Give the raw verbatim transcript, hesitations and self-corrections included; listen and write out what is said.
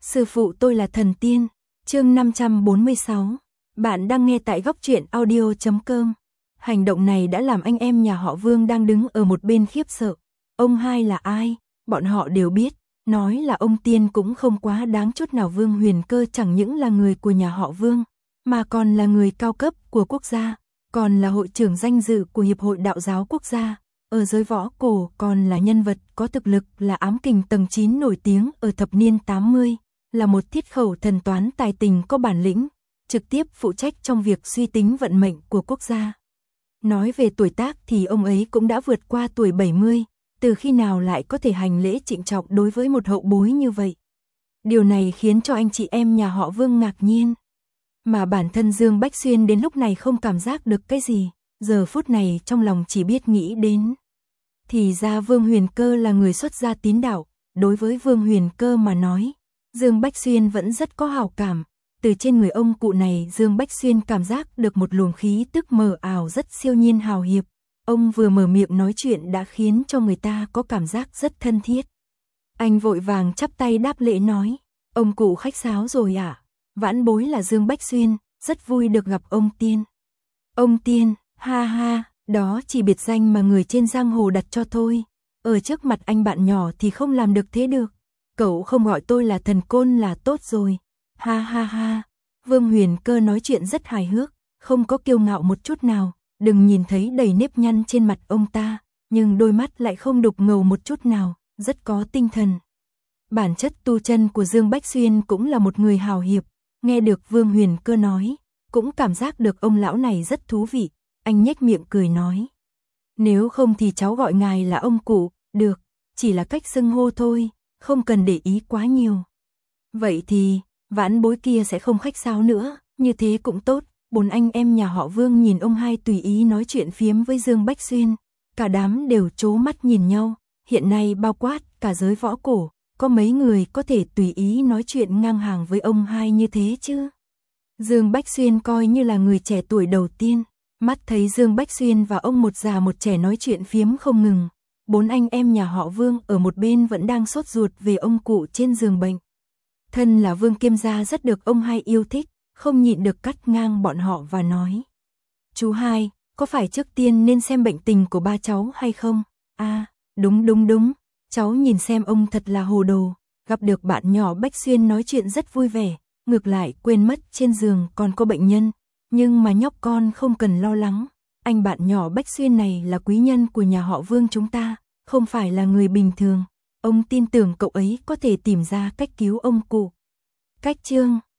Sư phụ tôi là thần tiên. Chương năm trăm bốn mươi sáu. Bạn đang nghe tại góc truyện audio chấm com. Hành động này đã làm anh em nhà họ Vương đang đứng ở một bên khiếp sợ. Ông hai là ai? Bọn họ đều biết, nói là ông tiên cũng không quá đáng chút nào. Vương Huyền Cơ chẳng những là người của nhà họ Vương, mà còn là người cao cấp của quốc gia, còn là hội trưởng danh dự của Hiệp hội Đạo giáo quốc gia. Ở giới võ cổ còn là nhân vật có thực lực, là ám kình tầng chín nổi tiếng ở thập niên tám mươi, là một thiết khẩu thần toán tài tình có bản lĩnh, trực tiếp phụ trách trong việc suy tính vận mệnh của quốc gia. Nói về tuổi tác thì ông ấy cũng đã vượt qua tuổi bảy mươi, từ khi nào lại có thể hành lễ trịnh trọng đối với một hậu bối như vậy. Điều này khiến cho anh chị em nhà họ Vương ngạc nhiên. Mà bản thân Dương Bách Xuyên đến lúc này không cảm giác được cái gì, giờ phút này trong lòng chỉ biết nghĩ đến. Thì ra Vương Huyền Cơ là người xuất gia tín đạo, đối với Vương Huyền Cơ mà nói, Dương Bách Xuyên vẫn rất có hảo cảm. Từ trên người ông cụ này Dương Bách Xuyên cảm giác được một luồng khí tức mờ ảo rất siêu nhiên hào hiệp. Ông vừa mở miệng nói chuyện đã khiến cho người ta có cảm giác rất thân thiết. Anh vội vàng chắp tay đáp lễ nói, ông cụ khách sáo rồi ạ. À? Vãn bối là Dương Bách Xuyên, rất vui được gặp ông tiên. Ông tiên, ha ha, đó chỉ biệt danh mà người trên giang hồ đặt cho thôi. Ở trước mặt anh bạn nhỏ thì không làm được thế được. Cậu không gọi tôi là thần côn là tốt rồi. Ha ha ha. Vương Huyền Cơ nói chuyện rất hài hước, không có kiêu ngạo một chút nào. Đừng nhìn thấy đầy nếp nhăn trên mặt ông ta, nhưng đôi mắt lại không đục ngầu một chút nào, rất có tinh thần. Bản chất tu chân của Dương Bách Xuyên cũng là một người hào hiệp. Nghe được Vương Huyền Cơ nói, cũng cảm giác được ông lão này rất thú vị. Anh nhếch miệng cười nói, nếu không thì cháu gọi ngài là ông cụ. Được, chỉ là cách xưng hô thôi, không cần để ý quá nhiều. Vậy thì vãn bối kia sẽ không khách sáo nữa, như thế cũng tốt. Bốn anh em nhà họ Vương nhìn ông hai tùy ý nói chuyện phiếm với Dương Bách Xuyên, cả đám đều trố mắt nhìn nhau. Hiện nay bao quát cả giới võ cổ, có mấy người có thể tùy ý nói chuyện ngang hàng với ông hai như thế chứ? Dương Bách Xuyên coi như là người trẻ tuổi đầu tiên, mắt thấy Dương Bách Xuyên và ông một già một trẻ nói chuyện phiếm không ngừng. Bốn anh em nhà họ Vương ở một bên vẫn đang sốt ruột về ông cụ trên giường bệnh. Thân là Vương Kiêm gia rất được ông hai yêu thích, không nhịn được cắt ngang bọn họ và nói, chú hai, có phải trước tiên nên xem bệnh tình của ba cháu hay không? À, đúng đúng đúng, cháu nhìn xem ông thật là hồ đồ. Gặp được bạn nhỏ Bách Xuyên nói chuyện rất vui vẻ, ngược lại quên mất trên giường còn có bệnh nhân. Nhưng mà nhóc con không cần lo lắng, anh bạn nhỏ Bách Xuyên này là quý nhân của nhà họ Vương chúng ta, không phải là người bình thường. Ông tin tưởng cậu ấy có thể tìm ra cách cứu ông cụ. Cách chương